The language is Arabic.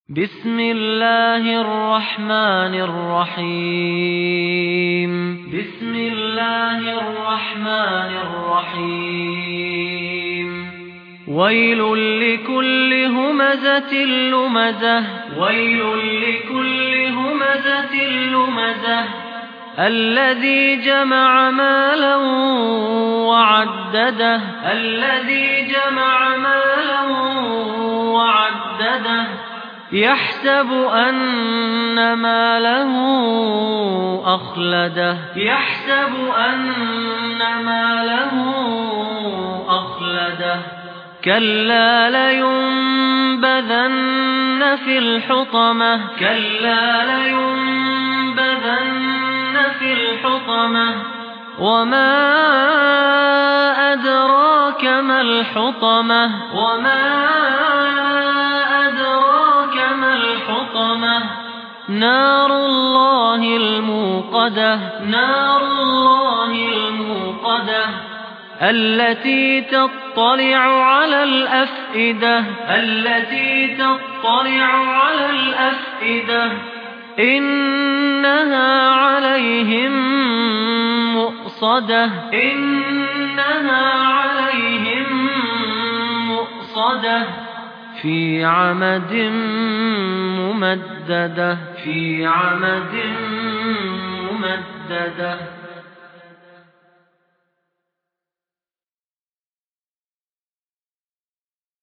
بسم الله الرحمن الرحيم بسم الله الرحمن الرحيم ويل لكل همزة لمزة ويل لكل همزة لمزة الذي جمع مالا وعدده الذي جمع مالا وعدده يحسب أن ماله أخلده يحسب أن ماله أخلده كلا لينبذن في الحطمة كلا لينبذن في الحطمة وما أدراك ما الحطمة وما الحطمة نار الله الموقدة نار الله الموقدة التي تطلع على الأفئدة التي تطلع على الأفئدة إنها عليهم مؤصدة إنها عليهم مؤصدة في عمد ممددة في عمد ممددة.